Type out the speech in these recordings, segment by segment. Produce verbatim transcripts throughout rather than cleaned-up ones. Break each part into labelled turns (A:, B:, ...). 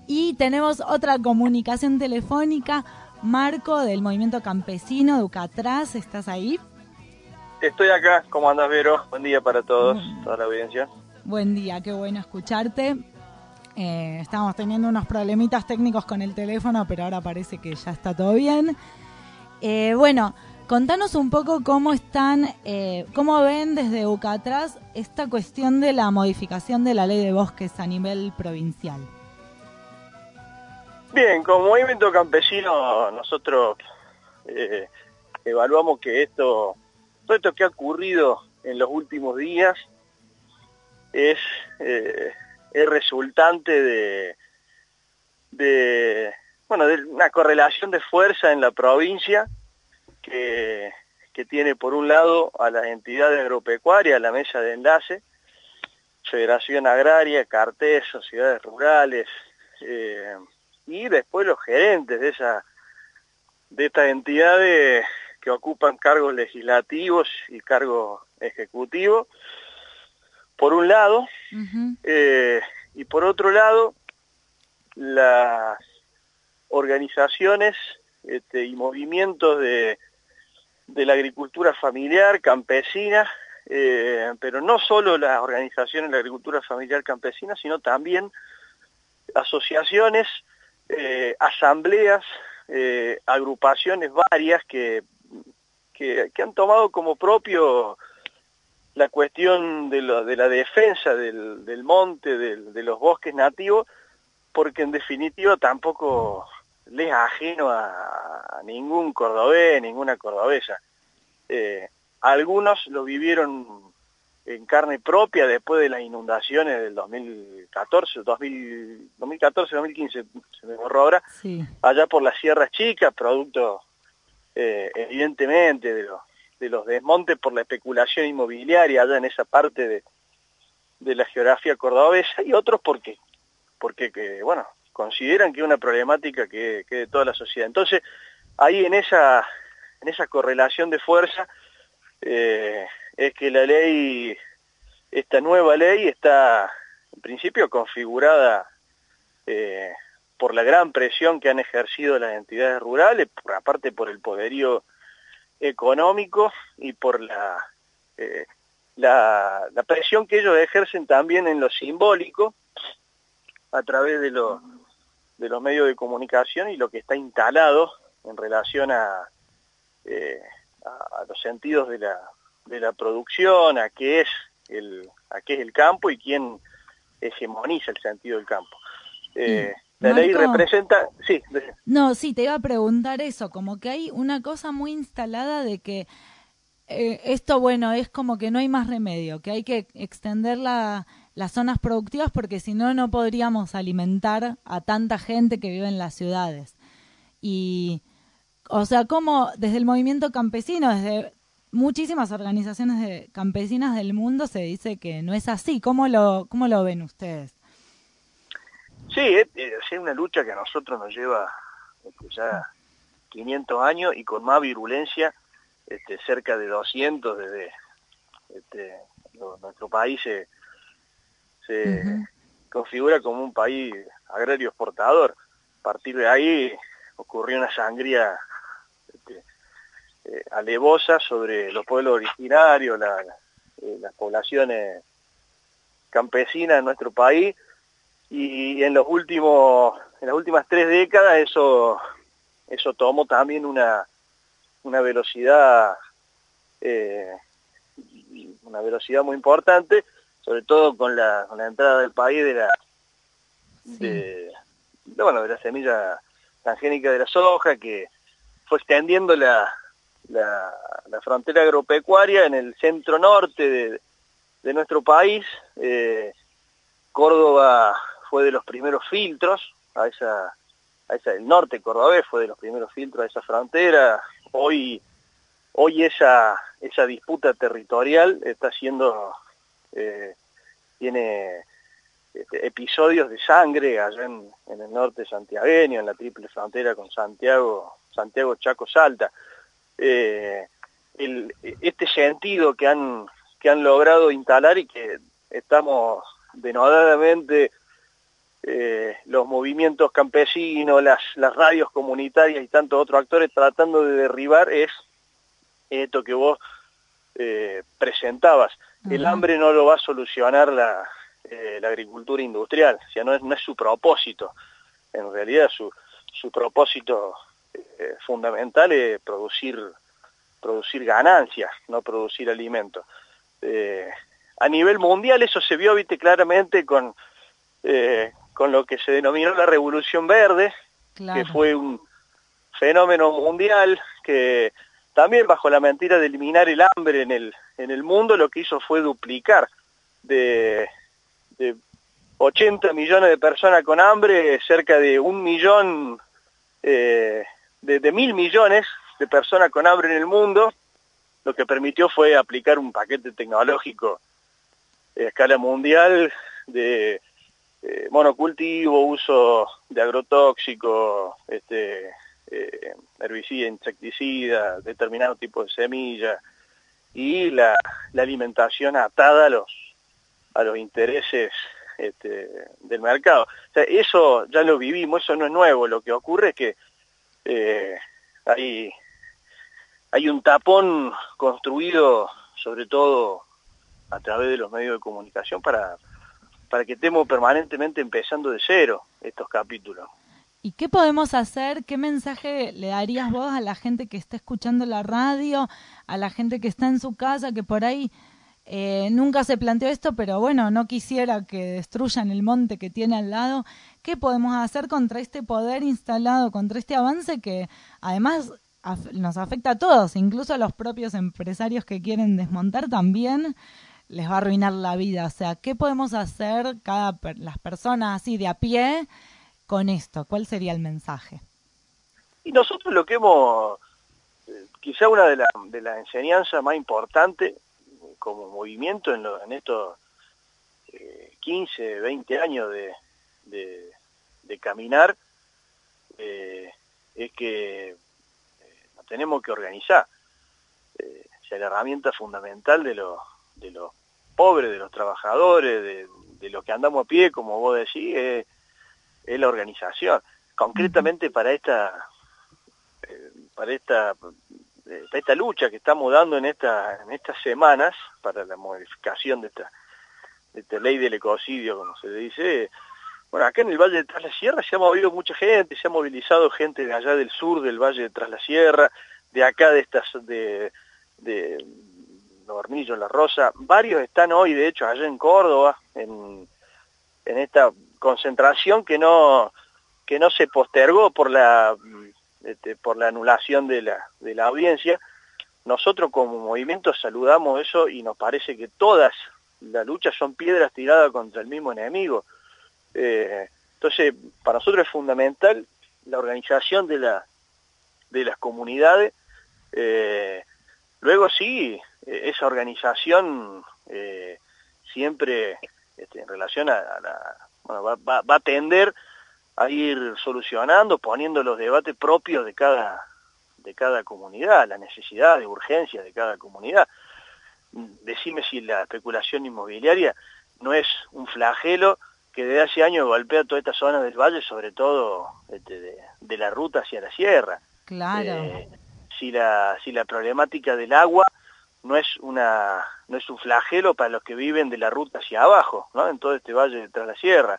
A: Y tenemos otra comunicación telefónica. Marco, del Movimiento Campesino de Ucatraz, ¿estás ahí?
B: Estoy acá. ¿Cómo andas, Vero? Buen día para todos,
A: Buen,
B: toda la audiencia.
A: Buen día, qué bueno escucharte. Eh, estamos teniendo unos problemitas técnicos con el teléfono, pero ahora parece que ya está todo bien. Eh, bueno, contanos un poco cómo están, eh, cómo ven desde Ucatraz esta cuestión de la modificación de la ley de bosques a nivel provincial.
B: Bien, como movimiento campesino nosotros eh, evaluamos que esto, todo esto que ha ocurrido en los últimos días es, eh, es resultante de, de, bueno, de una correlación de fuerza en la provincia que, que tiene por un lado a las entidades agropecuarias, la mesa de enlace, Federación Agraria, Cartés, sociedades rurales, eh, y después los gerentes de esa de estas entidades que ocupan cargos legislativos y cargos ejecutivos, por un lado, uh-huh. eh, y por otro lado, las organizaciones este, y movimientos de, de la agricultura familiar, campesina, eh, pero no solo las organizaciones de la agricultura familiar campesina, sino también asociaciones, eh, asambleas, eh, agrupaciones varias que, que, que han tomado como propio la cuestión de, lo, de la defensa del, del monte, del, de los bosques nativos, porque en definitiva tampoco les es ajeno a, a ningún cordobés, ninguna cordobesa. Eh, algunos lo vivieron en carne propia después de las inundaciones del dos mil catorce, dos mil catorce, dos mil quince, se me borró ahora, sí. Allá por las Sierras Chicas, producto eh, evidentemente de los, de los desmontes por la especulación inmobiliaria allá en esa parte de, de la geografía cordobesa, y otros porque, porque que, bueno, consideran que es una problemática que, que de toda la sociedad. Entonces, ahí en esa, en esa correlación de fuerza, eh, es que la ley, esta nueva ley está en principio configurada eh, por la gran presión que han ejercido las entidades rurales, por, aparte por el poderío económico y por la, eh, la, la presión que ellos ejercen también en lo simbólico a través de, lo, de los medios de comunicación y lo que está instalado en relación a, eh, a, a los sentidos de la de la producción, a qué es el a qué es el campo y quién hegemoniza el sentido del campo. Eh, la
A: Marco,
B: ley representa... Sí.
A: No, sí, te iba a preguntar eso, como que hay una cosa muy instalada de que eh, esto, bueno, es como que no hay más remedio, que hay que extender la, las zonas productivas porque si no, no podríamos alimentar a tanta gente que vive en las ciudades. Y, o sea, como desde el movimiento campesino, desde muchísimas organizaciones de campesinas del mundo se dice que no es así. ¿Cómo lo, cómo lo ven ustedes?
B: Sí, es, es una lucha que a nosotros nos lleva este, ya quinientos años y con más virulencia, este, cerca de doscientos desde este, lo, nuestro país se, se uh-huh. configura como un país agrario exportador. A partir de ahí ocurrió una sangría este, Eh, alevosa sobre los pueblos originarios, la, la, eh, las poblaciones campesinas de nuestro país, y en los últimos, en las últimas tres décadas eso, eso tomó también una, una velocidad, eh, una velocidad muy importante, sobre todo con la, con la entrada del país de la, sí. de, de, bueno, de la semilla transgénica de la soja, que fue extendiendo la La, la frontera agropecuaria en el centro norte de, de nuestro país. eh, Córdoba fue de los primeros filtros a esa, a esa, el norte cordobés fue de los primeros filtros a esa frontera. Hoy, hoy esa, esa disputa territorial está siendo, eh, tiene este, episodios de sangre allá en, en el norte santiagueño, en la triple frontera con Santiago, Santiago, Chaco, Salta. Eh, el, este sentido que han que han logrado instalar y que estamos denodadamente eh, los movimientos campesinos, las, las radios comunitarias y tantos otros actores tratando de derribar es esto que vos eh, presentabas. Uh-huh. El hambre no lo va a solucionar la, eh, la agricultura industrial, o sea, no es, no es su propósito. En realidad su, su propósito eh, fundamental es producir, producir ganancias, no producir alimentos. Eh, a nivel mundial eso se vio, viste, claramente con, eh, con lo que se denominó la Revolución Verde, claro, que fue un fenómeno mundial que también bajo la mentira de eliminar el hambre en el, en el mundo, lo que hizo fue duplicar de, de ochenta millones de personas con hambre, cerca de un millón, eh, de, de mil millones de personas con hambre en el mundo. Lo que permitió fue aplicar un paquete tecnológico a escala mundial de eh, monocultivo, uso de agrotóxicos, este, eh, herbicida, insecticida, determinado tipo de semilla, y la, la alimentación atada a los, a los intereses este, del mercado. O sea, eso ya lo vivimos, eso no es nuevo. Lo que ocurre es que eh, hay... Hay un tapón construido, sobre todo a través de los medios de comunicación, para, para que estemos permanentemente empezando de cero estos capítulos.
A: ¿Y qué podemos hacer? ¿Qué mensaje le darías vos a la gente que está escuchando la radio, a la gente que está en su casa, que por ahí eh, nunca se planteó esto, pero bueno, no quisiera que destruyan el monte que tiene al lado? ¿Qué podemos hacer contra este poder instalado, contra este avance que además nos afecta a todos, incluso a los propios empresarios que quieren desmontar también les va a arruinar la vida? O sea, ¿qué podemos hacer cada per- las personas así de a pie con esto? ¿Cuál sería el mensaje?
B: Y nosotros lo que hemos, eh, quizá una de las de la enseñanzas más importantes como movimiento en, lo, en estos eh, quince, veinte años de, de, de caminar, eh, es que tenemos que organizar. Eh, o sea, la herramienta fundamental de los, de los pobres, de los trabajadores, de, de los que andamos a pie, como vos decís, es, es la organización. Concretamente para esta, eh, para esta, eh, para esta lucha que estamos dando en, esta, en estas semanas, para la modificación de esta, de esta ley del ecocidio, como se le dice. Bueno, acá en el Valle de Tras la Sierra se ha movido mucha gente, se ha movilizado gente de allá del sur del Valle de Tras la Sierra, de acá de estas, de, de Hornillo, La Rosa. Varios están hoy, de hecho, allá en Córdoba, en, en esta concentración que no, que no se postergó por la, este, por la anulación de la, de la audiencia. Nosotros como movimiento saludamos eso y nos parece que todas las luchas son piedras tiradas contra el mismo enemigo. Eh, entonces, para nosotros es fundamental la organización de, la, de las comunidades. Eh, luego sí, esa organización eh, siempre este, en relación a, a la... Bueno, va, va, va a tender a ir solucionando, poniendo los debates propios de cada, de cada comunidad, la necesidad de urgencia de cada comunidad. Decime si la especulación inmobiliaria no es un flagelo que desde hace años golpea toda esta zona del valle, sobre todo este, de, de la ruta hacia la sierra.
A: Claro.
B: Eh, si la si la problemática del agua no es una no es un flagelo para los que viven de la ruta hacia abajo, ¿no? En todo este valle de Tras la Sierra.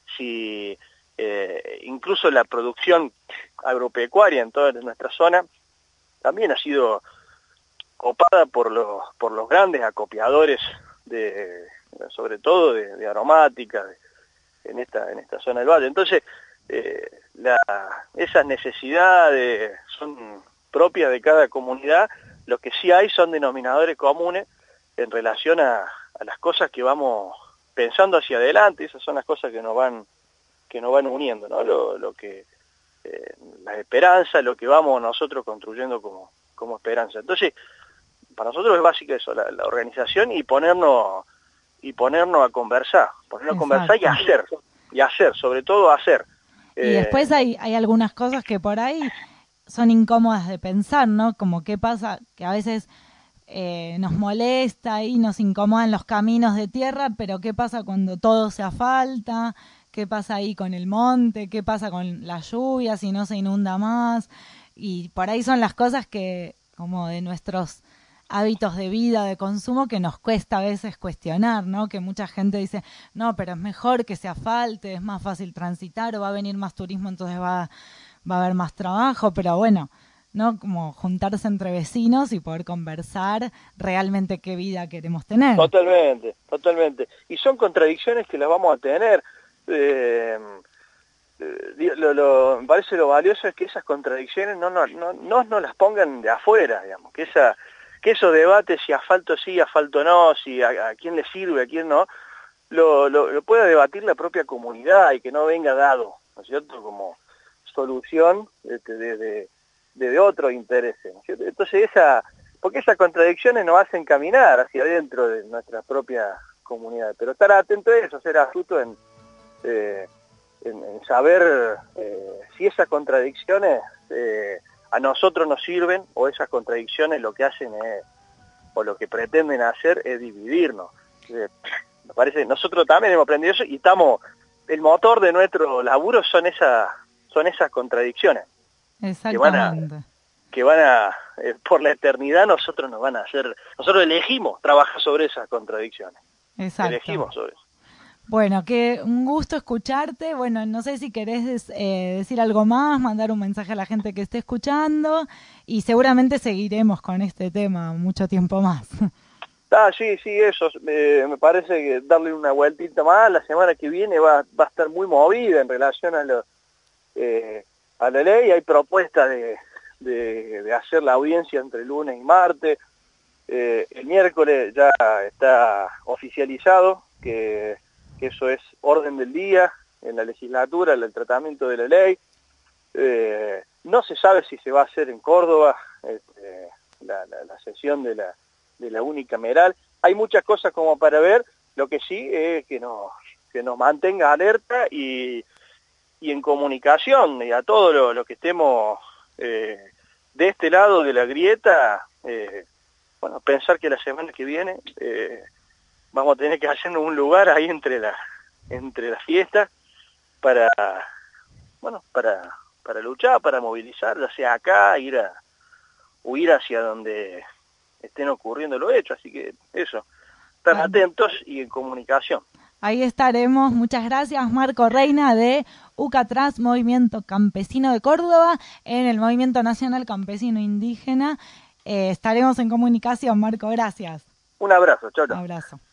B: Si eh, incluso la producción agropecuaria en toda nuestra zona también ha sido copada por los por los grandes acopiadores de sobre todo de, de aromática de, en esta en esta zona del valle. Entonces eh, la, esas necesidades son propias de cada comunidad. Lo que sí hay son denominadores comunes en relación a, a las cosas que vamos pensando hacia adelante. Esas son las cosas que nos van que nos van uniendo, ¿no? Lo, lo que eh, la esperanza, lo que vamos nosotros construyendo como como esperanza. Entonces para nosotros es básica eso, la, la organización y ponernos y ponernos a conversar, ponernos Exacto. a conversar y hacer, y hacer, sobre todo hacer.
A: Y eh, después hay, hay algunas cosas que por ahí son incómodas de pensar, ¿no? Como qué pasa, que a veces eh, nos molesta y nos incomodan los caminos de tierra, pero qué pasa cuando todo se asfalta, qué pasa ahí con el monte, qué pasa con la lluvia, si no se inunda más. Y por ahí son las cosas que, como de nuestros hábitos de vida, de consumo, que nos cuesta a veces cuestionar, ¿no? Que mucha gente dice, no, pero es mejor que se asfalte, es más fácil transitar, o va a venir más turismo, entonces va, va a haber más trabajo, pero bueno, ¿no? Como juntarse entre vecinos y poder conversar realmente qué vida queremos tener.
B: Totalmente, totalmente. Y son contradicciones que las vamos a tener. Eh, eh, lo, lo, me parece lo valioso es que esas contradicciones no, no, no, no nos las pongan de afuera, digamos, que esa que esos debates, si asfalto sí, asfalto no, si a, a quién le sirve, a quién no, lo, lo, lo pueda debatir la propia comunidad y que no venga dado, ¿no es cierto?, como solución desde de, de, de, de otros intereses, ¿no es cierto? Entonces esa, porque esas contradicciones nos hacen caminar hacia adentro de nuestra propia comunidad, pero estar atento a eso, ser astuto en, eh, en, en saber eh, si esas contradicciones eh, a nosotros nos sirven o esas contradicciones lo que hacen es, o lo que pretenden hacer es dividirnos. Eh, me parece que nosotros también hemos aprendido eso y estamos, el motor de nuestro laburo son esas, son esas contradicciones.
A: Exactamente.
B: Que van a, que van a eh, por la eternidad nosotros nos van a hacer, nosotros elegimos trabajar sobre esas contradicciones.
A: Exacto.
B: Elegimos sobre eso.
A: Bueno, que un gusto escucharte. Bueno, no sé si querés eh, decir algo más, mandar un mensaje a la gente que esté escuchando y seguramente seguiremos con este tema mucho tiempo más.
B: Ah, sí, sí, eso. Eh, me parece que darle una vueltita más. La semana que viene va, va a estar muy movida en relación a, lo, eh, a la ley. Hay propuestas de, de, de hacer la audiencia entre lunes y martes. Eh, el miércoles ya está oficializado que... eso es orden del día en la legislatura, el tratamiento de la ley. Eh, no se sabe si se va a hacer en Córdoba este, la, la, la sesión de la, de la unicameral. Hay muchas cosas como para ver, lo que sí es que nos, que nos mantenga alerta y, y en comunicación, y a todos los lo que estemos eh, de este lado de la grieta, eh, bueno, pensar que la semana que viene... Eh, vamos a tener que hacer un lugar ahí entre la entre las fiestas para bueno para para luchar, para movilizar, ya sea acá, ir a huir hacia donde estén ocurriendo los hechos, así que eso, estar bueno. atentos y en comunicación.
A: Ahí estaremos. Muchas gracias, Marco Reina de UCATRAS, Movimiento Campesino de Córdoba, en el Movimiento Nacional Campesino Indígena. Eh, estaremos en comunicación, Marco, gracias.
B: Un abrazo, chau, chau.
A: Un abrazo.